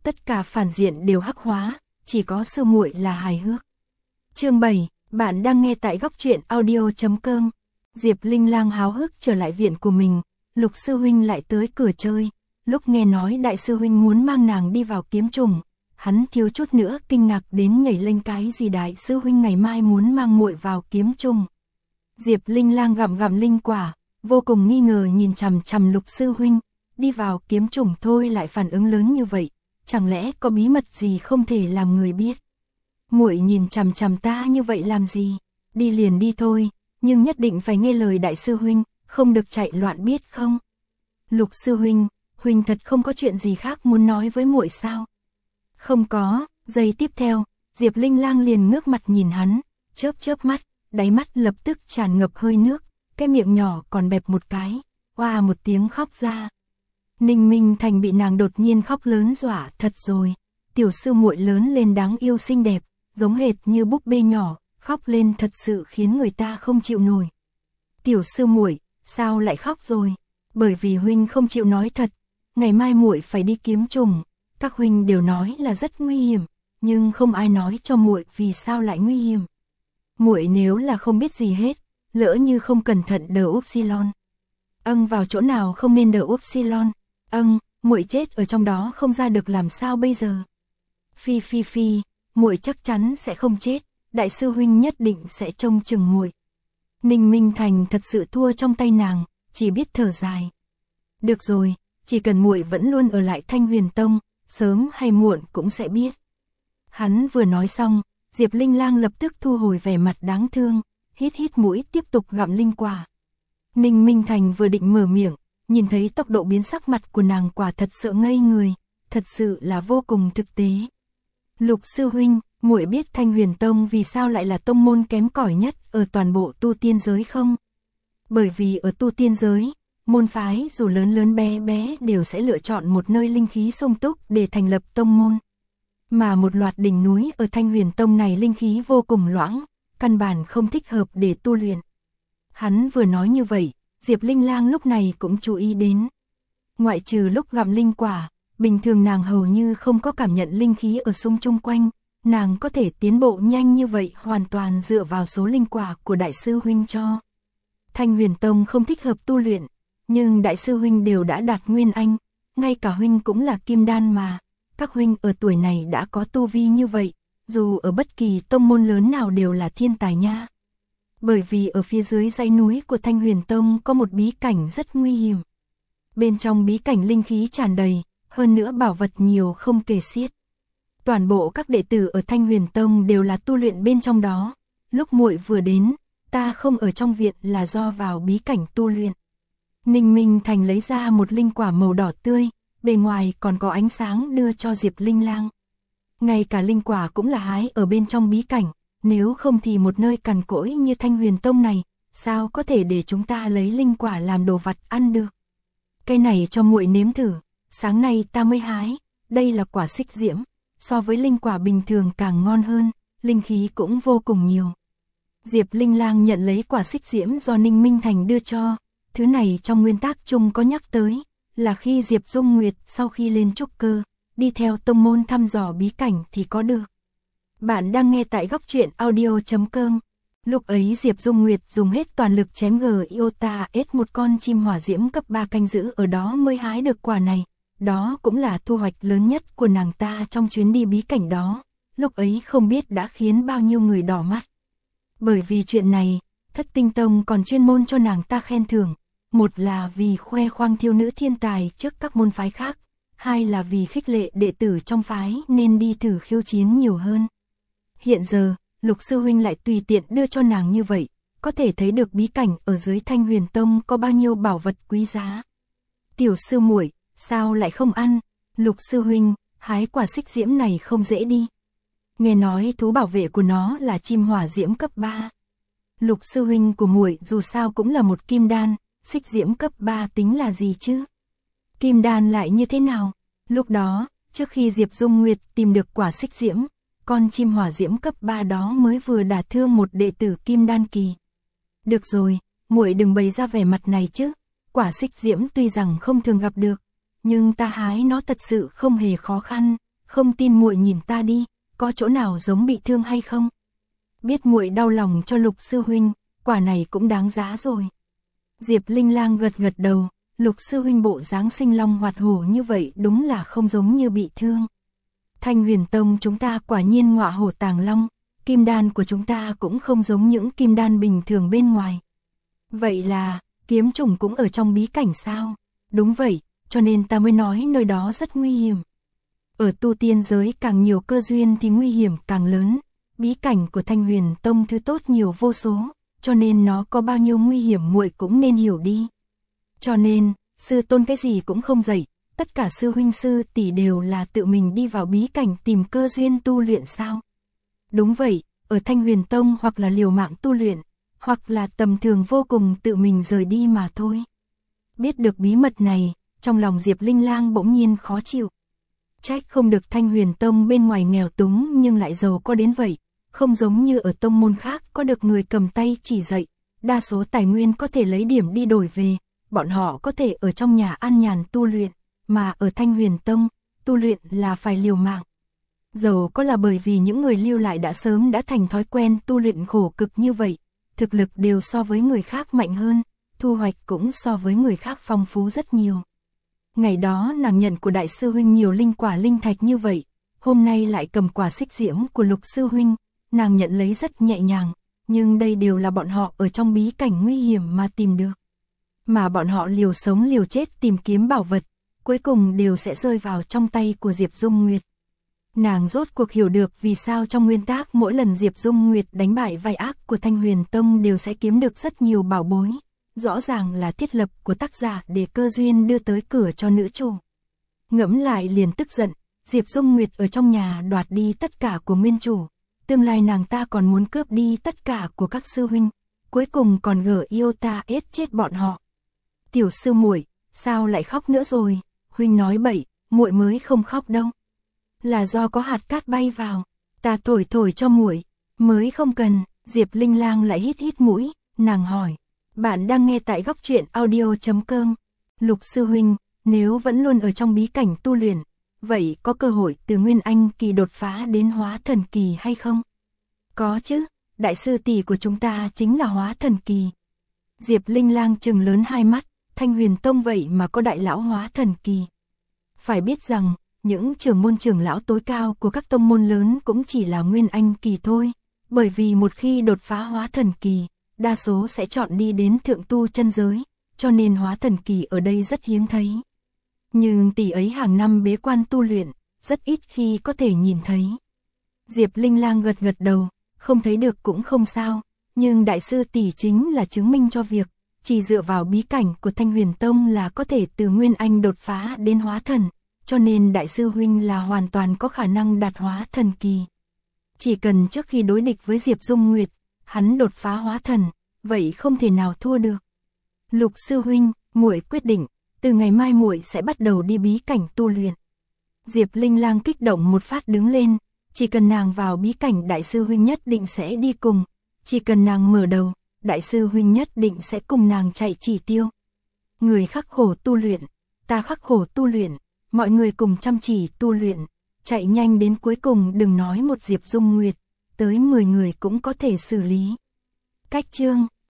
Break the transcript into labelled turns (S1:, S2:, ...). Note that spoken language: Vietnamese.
S1: tất cả phản diện đều hắc hóa, chỉ có sư muội là hài hước. Chương 7, bạn đang nghe tại góc truyện audio.com. Diệp Linh Lang háo hức trở lại viện của mình, Lục sư huynh lại tới cửa chơi. Lúc nghe nói đại sư huynh muốn mang nàng đi vào kiếm trùng, hắn thiếu chút nữa kinh ngạc đến nhảy lên cái gì đại sư huynh ngày mai muốn mang muội vào kiếm trùng. Diệp Linh Lang gặm gặm linh quả, vô cùng nghi ngờ nhìn chằm chằm Lục sư huynh, đi vào kiếm trùng thôi lại phản ứng lớn như vậy, chẳng lẽ có bí mật gì không thể làm người biết. Muội nhìn chằm chằm ta như vậy làm gì, đi liền đi thôi, nhưng nhất định phải nghe lời đại sư huynh, không được chạy loạn biết không. Lục sư huynh, huynh thật không có chuyện gì khác muốn nói với muội sao? Không có. Giây tiếp theo, Diệp Linh Lang liền ngước mặt nhìn hắn, chớp chớp mắt, đáy mắt lập tức tràn ngập hơi nước, cái miệng nhỏ còn bẹp một cái, oa một tiếng khóc ra. Ninh Minh Thành bị nàng đột nhiên khóc lớn dọa thật rồi. Tiểu sư muội lớn lên đáng yêu xinh đẹp, giống hệt như búp bê nhỏ, khóc lên thật sự khiến người ta không chịu nổi. Tiểu sư muội, sao lại khóc rồi? Bởi vì huynh không chịu nói thật, ngày mai muội phải đi kiếm trùng, các huynh đều nói là rất nguy hiểm, nhưng không ai nói cho muội vì sao lại nguy hiểm. Muội nếu là không biết gì hết, lỡ như không cẩn thận đờ upsilon. Vào chỗ nào không nên đờ upsilon? Muội chết ở trong đó không ra được làm sao bây giờ? Phi, muội chắc chắn sẽ không chết, đại sư huynh nhất định sẽ trông chừng muội. Ninh Minh Thành thật sự thua trong tay nàng, chỉ biết thở dài. Được rồi, chỉ cần muội vẫn luôn ở lại Thanh Huyền Tông, sớm hay muộn cũng sẽ biết. Hắn vừa nói xong, Diệp Linh Lang lập tức thu hồi vẻ mặt đáng thương, hít mũi tiếp tục gặm linh quả. Ninh Minh Thành vừa định mở miệng, nhìn thấy tốc độ biến sắc mặt của nàng quả thật sợ ngây người, thật sự là vô cùng thực tế. Lục sư huynh, muội biết Thanh Huyền Tông vì sao lại là tông môn kém cỏi nhất ở toàn bộ tu tiên giới không? Bởi vì ở tu tiên giới, môn phái dù lớn bé đều sẽ lựa chọn một nơi linh khí sung túc để thành lập tông môn. Mà một loạt đỉnh núi ở Thanh Huyền Tông này linh khí vô cùng loãng, căn bản không thích hợp để tu luyện. Hắn vừa nói như vậy, Diệp Linh Lang lúc này cũng chú ý đến. Ngoại trừ lúc gặm linh quả, bình thường nàng hầu như không có cảm nhận linh khí ở xung chung quanh, nàng có thể tiến bộ nhanh như vậy hoàn toàn dựa vào số linh quả của đại sư huynh cho. Thanh Huyền Tông không thích hợp tu luyện, nhưng đại sư huynh đều đã đạt nguyên anh, ngay cả huynh cũng là kim đan mà, các huynh ở tuổi này đã có tu vi như vậy, dù ở bất kỳ tông môn lớn nào đều là thiên tài nha. Bởi vì ở phía dưới dãy núi của Thanh Huyền Tông có một bí cảnh rất nguy hiểm. Bên trong bí cảnh linh khí tràn đầy, hơn nữa bảo vật nhiều không kể xiết. Toàn bộ các đệ tử ở Thanh Huyền Tông đều là tu luyện bên trong đó. Lúc muội vừa đến, ta không ở trong viện là do vào bí cảnh tu luyện. Ninh Minh Thành lấy ra một linh quả màu đỏ tươi, bề ngoài còn có ánh sáng đưa cho Diệp Linh Lang. Ngay cả linh quả cũng là hái ở bên trong bí cảnh, nếu không thì một nơi cằn cỗi như Thanh Huyền Tông này, sao có thể để chúng ta lấy linh quả làm đồ vặt ăn được. Cái này cho muội nếm thử, sáng nay ta mới hái, đây là quả xích diễm, so với linh quả bình thường càng ngon hơn, linh khí cũng vô cùng nhiều. Diệp Linh Lang nhận lấy quả xích diễm do Ninh Minh Thành đưa cho, thứ này trong nguyên tắc chung có nhắc tới, là khi Diệp Dung Nguyệt sau khi lên trúc cơ, đi theo tông môn thăm dò bí cảnh thì có được. Bạn đang nghe tại góc truyện audio.com. Lúc ấy Diệp Dung Nguyệt dùng hết toàn lực chém Iota S một con chim hỏa diễm cấp 3 canh giữ ở đó mới hái được quả này. Đó cũng là thu hoạch lớn nhất của nàng ta trong chuyến đi bí cảnh đó. Lúc ấy không biết đã khiến bao nhiêu người đỏ mắt. Bởi vì chuyện này, Thất Tinh Tông còn chuyên môn cho nàng ta khen thưởng. Một là vì khoe khoang thiếu nữ thiên tài trước các môn phái khác. Hai là vì khích lệ đệ tử trong phái nên đi thử khiêu chiến nhiều hơn. Hiện giờ, Lục sư huynh lại tùy tiện đưa cho nàng như vậy, có thể thấy được bí cảnh ở dưới Thanh Huyền Tông có bao nhiêu bảo vật quý giá. Tiểu sư muội, sao lại không ăn? Lục sư huynh, hái quả xích diễm này không dễ đi. Nghe nói thú bảo vệ của nó là chim hỏa diễm cấp 3. Lục sư huynh của muội dù sao cũng là một kim đan, xích diễm cấp 3 tính là gì chứ? Kim đan lại như thế nào? Lúc đó, trước khi Diệp Dung Nguyệt tìm được quả xích diễm, con chim hỏa diễm cấp 3 đó mới vừa đả thương một đệ tử kim đan kỳ. Được rồi, muội đừng bày ra vẻ mặt này chứ, quả xích diễm tuy rằng không thường gặp được, nhưng ta hái nó thật sự không hề khó khăn, không tin muội nhìn ta đi, có chỗ nào giống bị thương hay không? Biết muội đau lòng cho Lục sư huynh, quả này cũng đáng giá rồi. Diệp Linh Lang gật gật đầu, Lục sư huynh bộ dáng sinh long hoạt hổ như vậy đúng là không giống như bị thương. Thanh Huyền Tông chúng ta quả nhiên ngọa hổ tàng long, kim đan của chúng ta cũng không giống những kim đan bình thường bên ngoài. Vậy là, kiếm trùng cũng ở trong bí cảnh sao? Đúng vậy, cho nên ta mới nói nơi đó rất nguy hiểm. Ở tu tiên giới càng nhiều cơ duyên thì nguy hiểm càng lớn, bí cảnh của Thanh Huyền Tông thứ tốt nhiều vô số, cho nên nó có bao nhiêu nguy hiểm muội cũng nên hiểu đi. Cho nên, sư tôn cái gì cũng không dạy, tất cả sư huynh sư tỷ đều là tự mình đi vào bí cảnh tìm cơ duyên tu luyện sao? Đúng vậy, ở Thanh Huyền Tông hoặc là liều mạng tu luyện, hoặc là tầm thường vô cùng tự mình rời đi mà thôi. Biết được bí mật này, trong lòng Diệp Linh Lang bỗng nhiên khó chịu. Trách không được Thanh Huyền Tông bên ngoài nghèo túng nhưng lại giàu có đến vậy, không giống như ở tông môn khác có được người cầm tay chỉ dạy, đa số tài nguyên có thể lấy điểm đi đổi về, bọn họ có thể ở trong nhà an nhàn tu luyện, mà ở Thanh Huyền Tông, tu luyện là phải liều mạng. Giàu có là bởi vì những người lưu lại đã sớm đã thành thói quen tu luyện khổ cực như vậy, thực lực đều so với người khác mạnh hơn, thu hoạch cũng so với người khác phong phú rất nhiều. Ngày đó nàng nhận của đại sư huynh nhiều linh quả linh thạch như vậy, hôm nay lại cầm quả xích diễm của Lục sư huynh, nàng nhận lấy rất nhẹ nhàng, nhưng đây đều là bọn họ ở trong bí cảnh nguy hiểm mà tìm được. Mà bọn họ liều sống liều chết tìm kiếm bảo vật, cuối cùng đều sẽ rơi vào trong tay của Diệp Dung Nguyệt. Nàng rốt cuộc hiểu được vì sao trong nguyên tác mỗi lần Diệp Dung Nguyệt đánh bại vai ác của Thanh Huyền Tông đều sẽ kiếm được rất nhiều bảo bối. Rõ ràng là thiết lập của tác giả để cơ duyên đưa tới cửa cho nữ chủ. Ngẫm lại liền tức giận, Diệp Dung Nguyệt ở trong nhà đoạt đi tất cả của nguyên chủ. Tương lai nàng ta còn muốn cướp đi tất cả của các sư huynh, cuối cùng còn gở yêu ta ết chết bọn họ. Tiểu sư muội, sao lại khóc nữa rồi? Huynh nói bậy, muội mới không khóc đâu. Là do có hạt cát bay vào, ta thổi thổi cho muội, mới không cần. Diệp Linh Lang lại hít hít mũi, nàng hỏi. Bạn đang nghe tại góc truyện audio.com. Lục sư huynh, nếu vẫn luôn ở trong bí cảnh tu luyện, vậy có cơ hội từ Nguyên Anh kỳ đột phá đến Hóa Thần kỳ hay không? Có chứ, đại sư tỷ của chúng ta chính là Hóa Thần kỳ. Diệp Linh Lang trừng lớn hai mắt, Thanh Huyền Tông vậy mà có đại lão Hóa Thần kỳ. Phải biết rằng, những trưởng môn trưởng lão tối cao của các tông môn lớn cũng chỉ là Nguyên Anh kỳ thôi, bởi vì một khi đột phá Hóa Thần kỳ, đa số sẽ chọn đi đến thượng tu chân giới, cho nên Hóa Thần kỳ ở đây rất hiếm thấy. Nhưng tỷ ấy hàng năm bế quan tu luyện, rất ít khi có thể nhìn thấy. Diệp Linh Lang gật gật đầu, không thấy được cũng không sao, nhưng đại sư tỷ chính là chứng minh cho việc, chỉ dựa vào bí cảnh của Thanh Huyền Tông là có thể từ Nguyên Anh đột phá đến Hóa Thần, cho nên đại sư huynh là hoàn toàn có khả năng đạt Hóa Thần kỳ. Chỉ cần trước khi đối địch với Diệp Dung Nguyệt, hắn đột phá Hóa Thần, vậy không thể nào thua được. Lục sư huynh, muội quyết định, từ ngày mai muội sẽ bắt đầu đi bí cảnh tu luyện. Diệp Linh Lang kích động một phát đứng lên, chỉ cần nàng vào bí cảnh đại sư huynh nhất định sẽ đi cùng, chỉ cần nàng mở đầu, đại sư huynh nhất định sẽ cùng nàng chạy chỉ tiêu. Người khắc khổ tu luyện, ta khắc khổ tu luyện, mọi người cùng chăm chỉ tu luyện, chạy nhanh đến cuối cùng đừng nói một Diệp Dung Nguyệt, tới 10 người cũng có thể xử lý. Cách chương